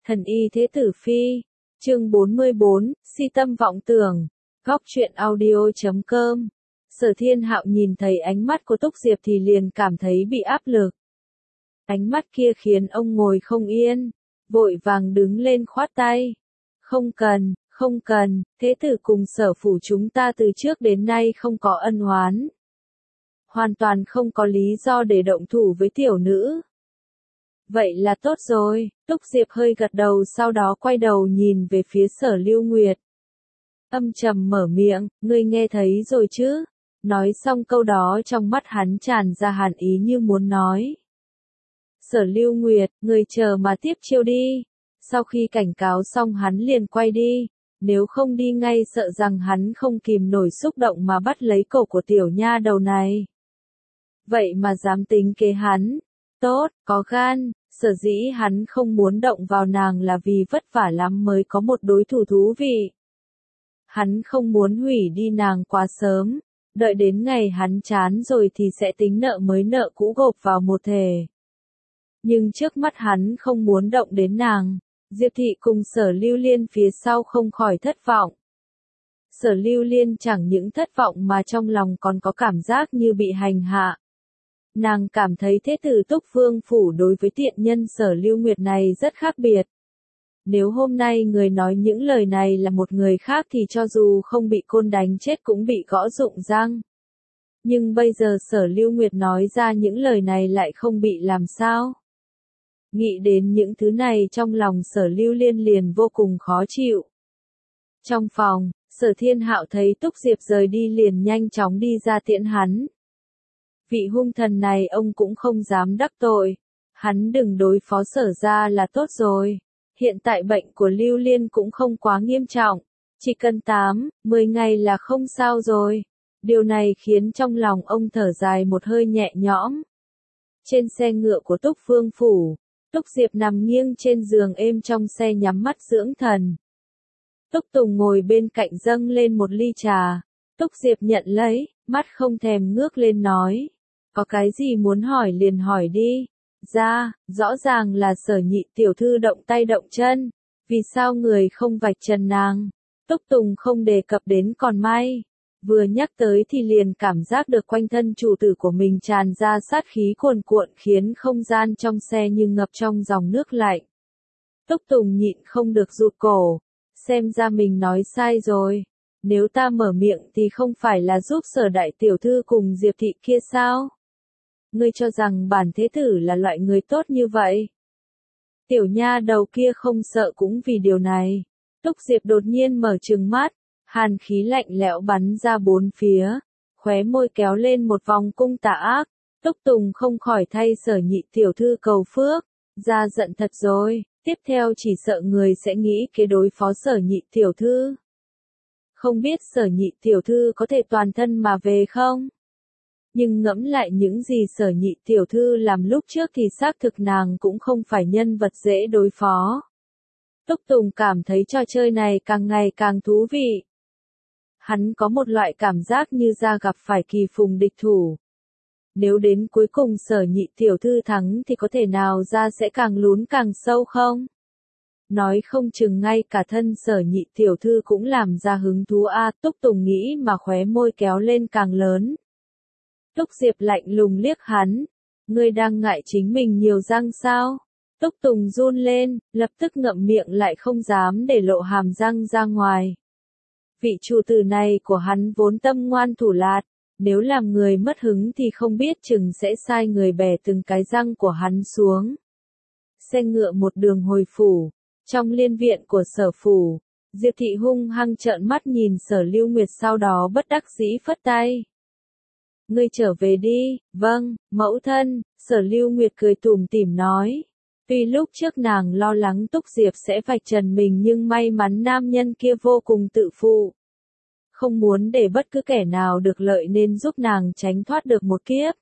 Thần y thế tử phi. Chương 44, si tâm vọng tưởng. Góc truyện audio.com. Sở Thiên Hạo nhìn thấy ánh mắt của Túc Diệp thì liền cảm thấy bị áp lực. Ánh mắt kia khiến ông ngồi không yên, vội vàng đứng lên khoát tay. Không cần, thế tử cùng Sở phủ chúng ta từ trước đến nay không có ân oán. Hoàn toàn không có lý do để động thủ với tiểu nữ. Vậy là tốt rồi, Túc Diệp hơi gật đầu sau đó quay đầu nhìn về phía Sở Lưu Nguyệt. Âm trầm mở miệng, ngươi nghe thấy rồi chứ? Nói xong câu đó trong mắt hắn tràn ra hàn ý như muốn nói. Sở Lưu Nguyệt, ngươi chờ mà tiếp chiêu đi. Sau khi cảnh cáo xong hắn liền quay đi, nếu không đi ngay sợ rằng hắn không kìm nổi xúc động mà bắt lấy cổ của tiểu nha đầu này. Vậy mà dám tính kế hắn. Tốt, có gan, sở dĩ hắn không muốn động vào nàng là vì vất vả lắm mới có một đối thủ thú vị. Hắn không muốn hủy đi nàng quá sớm, đợi đến ngày hắn chán rồi thì sẽ tính nợ mới nợ cũ gộp vào một thể. Nhưng trước mắt hắn không muốn động đến nàng, Diệp Thị cùng Sở Lưu Liên phía sau không khỏi thất vọng. Sở Lưu Liên chẳng những thất vọng mà trong lòng còn có cảm giác như bị hành hạ. Nàng cảm thấy thế tử Túc Vương phủ đối với tiện nhân Sở Lưu Nguyệt này rất khác biệt. Nếu hôm nay người nói những lời này là một người khác thì cho dù không bị côn đánh chết cũng bị gõ rụng răng. Nhưng bây giờ Sở Lưu Nguyệt nói ra những lời này lại không bị làm sao. Nghĩ đến những thứ này trong lòng Sở Lưu Liên liền vô cùng khó chịu. Trong phòng, Sở Thiên Hạo thấy Túc Diệp rời đi liền nhanh chóng đi ra tiễn hắn. Vị hung thần này ông cũng không dám đắc tội. Hắn đừng đối phó Sở ra là tốt rồi. Hiện tại bệnh của Lưu Liên cũng không quá nghiêm trọng. Chỉ cần 8-10 ngày là không sao rồi. Điều này khiến trong lòng ông thở dài một hơi nhẹ nhõm. Trên xe ngựa của Túc Vương phủ, Túc Diệp nằm nghiêng trên giường êm trong xe nhắm mắt dưỡng thần. Túc Tùng ngồi bên cạnh dâng lên một ly trà. Túc Diệp nhận lấy, mắt không thèm ngước lên nói. Có cái gì muốn hỏi liền hỏi đi. Rõ ràng là Sở Nhị tiểu thư động tay động chân. Vì sao người không vạch trần nàng? Túc Tùng không đề cập đến còn may. Vừa nhắc tới thì liền cảm giác được quanh thân chủ tử của mình tràn ra sát khí cuồn cuộn khiến không gian trong xe như ngập trong dòng nước lạnh. Túc Tùng nhịn không được rụt cổ. Xem ra mình nói sai rồi. Nếu ta mở miệng thì không phải là giúp Sở đại tiểu thư cùng Diệp Thị kia sao? Ngươi cho rằng bản thế tử là loại người tốt như vậy? Tiểu nha đầu kia không sợ cũng vì điều này. Túc Diệp đột nhiên mở trừng mắt, hàn khí lạnh lẽo bắn ra bốn phía, khóe môi kéo lên một vòng cung tà ác. Túc Tùng không khỏi thay Sở Nhị tiểu thư cầu phước, ra giận thật rồi, tiếp theo chỉ sợ người sẽ nghĩ kế đối phó Sở Nhị tiểu thư. Không biết Sở Nhị tiểu thư có thể toàn thân mà về không? Nhưng ngẫm lại những gì Sở Nhị tiểu thư làm lúc trước thì xác thực nàng cũng không phải nhân vật dễ đối phó. Túc Tùng cảm thấy trò chơi này càng ngày càng thú vị. Hắn có một loại cảm giác như ra gặp phải kỳ phùng địch thủ. Nếu đến cuối cùng Sở Nhị tiểu thư thắng thì có thể nào ra sẽ càng lún càng sâu không? Nói không chừng ngay cả thân Sở Nhị tiểu thư cũng làm ra hứng thú Túc Tùng nghĩ mà khóe môi kéo lên càng lớn. Túc Diệp lạnh lùng liếc hắn. Ngươi đang ngại chính mình nhiều răng sao? Túc Tùng run lên, lập tức ngậm miệng lại không dám để lộ hàm răng ra ngoài. Vị chủ tử này của hắn vốn tâm ngoan thủ lạt, nếu làm người mất hứng thì không biết chừng sẽ sai người bẻ từng cái răng của hắn xuống. Xe ngựa một đường hồi phủ, trong liên viện của Sở phủ, Diệp Thị hung hăng trợn mắt nhìn Sở Lưu Nguyệt sau đó bất đắc dĩ phất tay. Ngươi trở về đi, vâng, mẫu thân, Sở Lưu Nguyệt cười tủm tỉm nói. Tuy lúc trước nàng lo lắng Túc Diệp sẽ vạch trần mình nhưng may mắn nam nhân kia vô cùng tự phụ. Không muốn để bất cứ kẻ nào được lợi nên giúp nàng tránh thoát được một kiếp.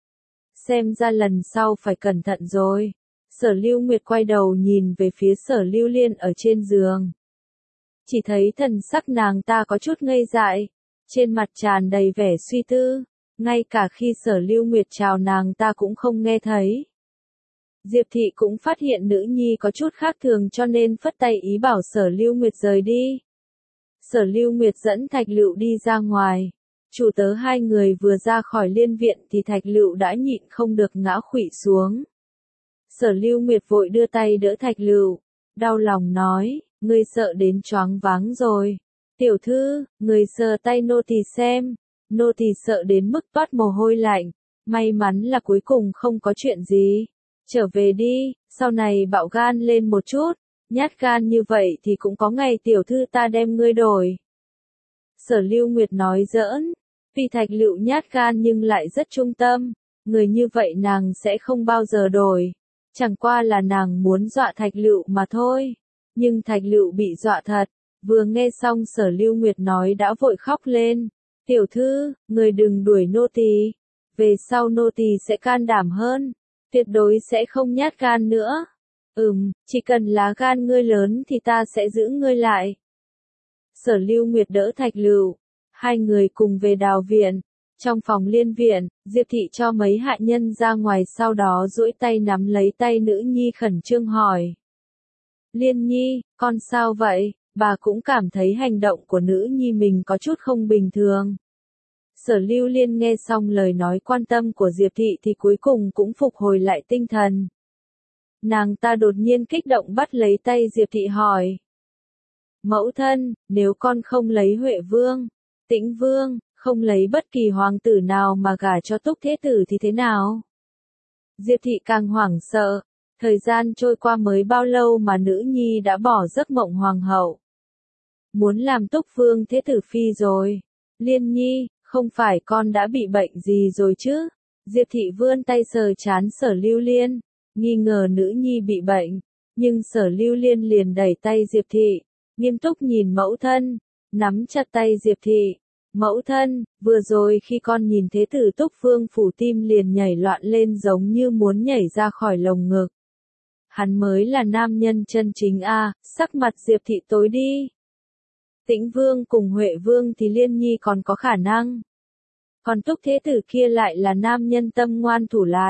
Xem ra lần sau phải cẩn thận rồi. Sở Lưu Nguyệt quay đầu nhìn về phía Sở Lưu Liên ở trên giường. Chỉ thấy thần sắc nàng ta có chút ngây dại, trên mặt tràn đầy vẻ suy tư. Ngay cả khi Sở Lưu Nguyệt chào nàng ta cũng không nghe thấy. Diệp Thị cũng phát hiện nữ nhi có chút khác thường cho nên phất tay ý bảo Sở Lưu Nguyệt rời đi. Sở Lưu Nguyệt dẫn Thạch Lựu đi ra ngoài. Chủ tớ hai người vừa ra khỏi liên viện thì Thạch Lựu đã nhịn không được ngã khuỵu xuống. Sở Lưu Nguyệt vội đưa tay đỡ Thạch Lựu, đau lòng nói, ngươi sợ đến choáng váng rồi. Tiểu thư, người sờ tay nô tỳ xem. Nô tỳ sợ đến mức toát mồ hôi lạnh. May mắn là cuối cùng không có chuyện gì. Trở về đi, sau này bạo gan lên một chút. Nhát gan như vậy thì cũng có ngày tiểu thư ta đem ngươi đổi. Sở Lưu Nguyệt nói giỡn. Vì Thạch Lựu nhát gan nhưng lại rất trung tâm. Người như vậy nàng sẽ không bao giờ đổi. Chẳng qua là nàng muốn dọa Thạch Lựu mà thôi. Nhưng Thạch Lựu bị dọa thật. Vừa nghe xong Sở Lưu Nguyệt nói đã vội khóc lên. Tiểu thư, người đừng đuổi nô tỳ. Về sau nô tỳ sẽ can đảm hơn. Tuyệt đối sẽ không nhát gan nữa. Chỉ cần lá gan ngươi lớn thì ta sẽ giữ ngươi lại. Sở Lưu Nguyệt đỡ Thạch Lựu. Hai người cùng về Đào viện. Trong phòng liên viện, Diệp Thị cho mấy hạ nhân ra ngoài sau đó duỗi tay nắm lấy tay nữ nhi khẩn trương hỏi. Liên nhi, con sao vậy? Bà cũng cảm thấy hành động của nữ nhi mình có chút không bình thường. Sở Lưu Liên nghe xong lời nói quan tâm của Diệp Thị thì cuối cùng cũng phục hồi lại tinh thần. Nàng ta đột nhiên kích động bắt lấy tay Diệp Thị hỏi. Mẫu thân, nếu con không lấy Huệ Vương, Tĩnh Vương, không lấy bất kỳ hoàng tử nào mà gả cho Túc Thế Tử thì thế nào? Diệp Thị càng hoảng sợ. Thời gian trôi qua mới bao lâu mà nữ nhi đã bỏ giấc mộng hoàng hậu. Muốn làm Túc Vương Thế Tử phi rồi. Liên nhi, không phải con đã bị bệnh gì rồi chứ? Diệp Thị vươn tay sờ trán Sở Lưu Liên, nghi ngờ nữ nhi bị bệnh. Nhưng Sở Lưu Liên liền đẩy tay Diệp Thị, nghiêm túc nhìn mẫu thân, nắm chặt tay Diệp Thị. Mẫu thân, vừa rồi khi con nhìn Thế Tử Túc Vương phủ tim liền nhảy loạn lên giống như muốn nhảy ra khỏi lồng ngực. Hắn mới là nam nhân chân chính a. Sắc mặt Diệp Thị tối đi. Tĩnh Vương cùng Huệ Vương thì Liên nhi còn có khả năng. Còn Túc Thế Tử kia lại là nam nhân tâm ngoan thủ lạt.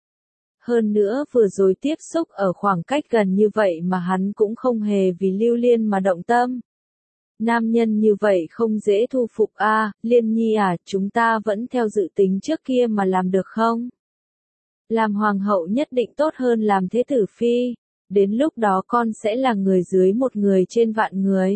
Hơn nữa vừa rồi tiếp xúc ở khoảng cách gần như vậy mà hắn cũng không hề vì Lưu Liên mà động tâm. Nam nhân như vậy không dễ thu phục a. Liên nhi à, chúng ta vẫn theo dự tính trước kia mà làm được không? Làm hoàng hậu nhất định tốt hơn làm thế tử phi. Đến lúc đó con sẽ là người dưới một người trên vạn người.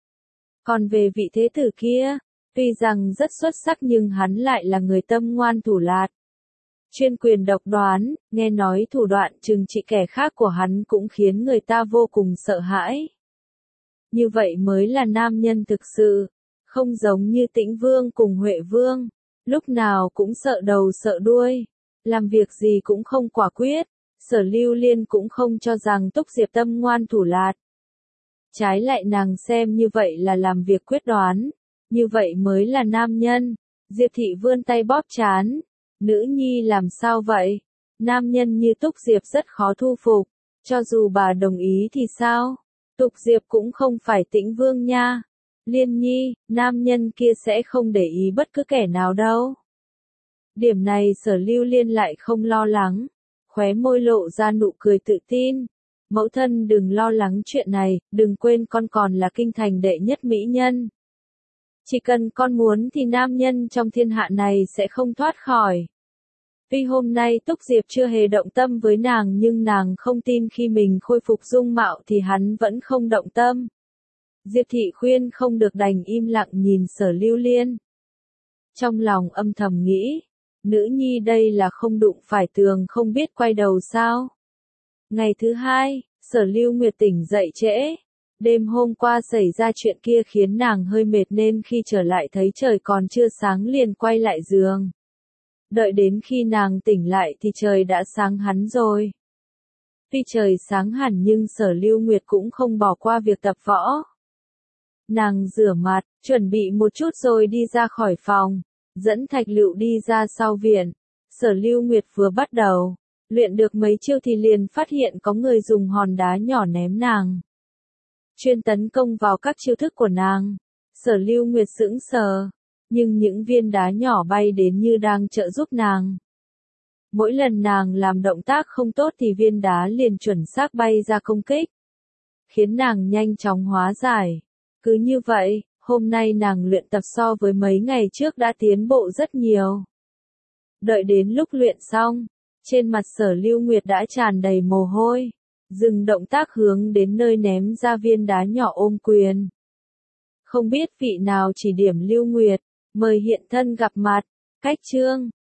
Còn về vị thế tử kia, tuy rằng rất xuất sắc nhưng hắn lại là người tâm ngoan thủ lạt. Chuyên quyền độc đoán, nghe nói thủ đoạn trừng trị kẻ khác của hắn cũng khiến người ta vô cùng sợ hãi. Như vậy mới là nam nhân thực sự, không giống như Tĩnh Vương cùng Huệ Vương, lúc nào cũng sợ đầu sợ đuôi, làm việc gì cũng không quả quyết. Sở Lưu Liên cũng không cho rằng Túc Diệp tâm ngoan thủ lạt. Trái lại nàng xem như vậy là làm việc quyết đoán, như vậy mới là nam nhân. Diệp Thị vươn tay bóp trán. Nữ nhi làm sao vậy? Nam nhân như Túc Diệp rất khó thu phục, cho dù bà đồng ý thì sao? Túc Diệp cũng không phải Tĩnh Vương nha. Liên nhi, nam nhân kia sẽ không để ý bất cứ kẻ nào đâu. Điểm này Sở Lưu Liên lại không lo lắng, khóe môi lộ ra nụ cười tự tin. Mẫu thân đừng lo lắng chuyện này, đừng quên con còn là kinh thành đệ nhất mỹ nhân. Chỉ cần con muốn thì nam nhân trong thiên hạ này sẽ không thoát khỏi. Tuy hôm nay Túc Diệp chưa hề động tâm với nàng nhưng nàng không tin khi mình khôi phục dung mạo thì hắn vẫn không động tâm. Diệp Thị khuyên không được đành im lặng nhìn Sở Lưu Liên. Trong lòng âm thầm nghĩ, nữ nhi đây là không đụng phải tường không biết quay đầu sao. Ngày thứ hai, Sở Lưu Nguyệt tỉnh dậy trễ. Đêm hôm qua xảy ra chuyện kia khiến nàng hơi mệt nên khi trở lại thấy trời còn chưa sáng liền quay lại giường. Đợi đến khi nàng tỉnh lại thì trời đã sáng hẳn rồi. Tuy trời sáng hẳn nhưng Sở Lưu Nguyệt cũng không bỏ qua việc tập võ. Nàng rửa mặt, chuẩn bị một chút rồi đi ra khỏi phòng, dẫn Thạch Lựu đi ra sau viện. Sở Lưu Nguyệt vừa bắt đầu luyện được mấy chiêu thì liền phát hiện có người dùng hòn đá nhỏ ném nàng, chuyên tấn công vào các chiêu thức của nàng. Sở Lưu Nguyệt sững sờ, nhưng những viên đá nhỏ bay đến như đang trợ giúp nàng. Mỗi lần nàng làm động tác không tốt thì viên đá liền chuẩn xác bay ra công kích, khiến nàng nhanh chóng hóa giải. Cứ như vậy, hôm nay nàng luyện tập so với mấy ngày trước đã tiến bộ rất nhiều. Đợi đến lúc luyện xong, trên mặt Sở Lưu Nguyệt đã tràn đầy mồ hôi, dừng động tác hướng đến nơi ném ra viên đá nhỏ ôm quyền. Không biết vị nào chỉ điểm Lưu Nguyệt, mời hiện thân gặp mặt. Cách chương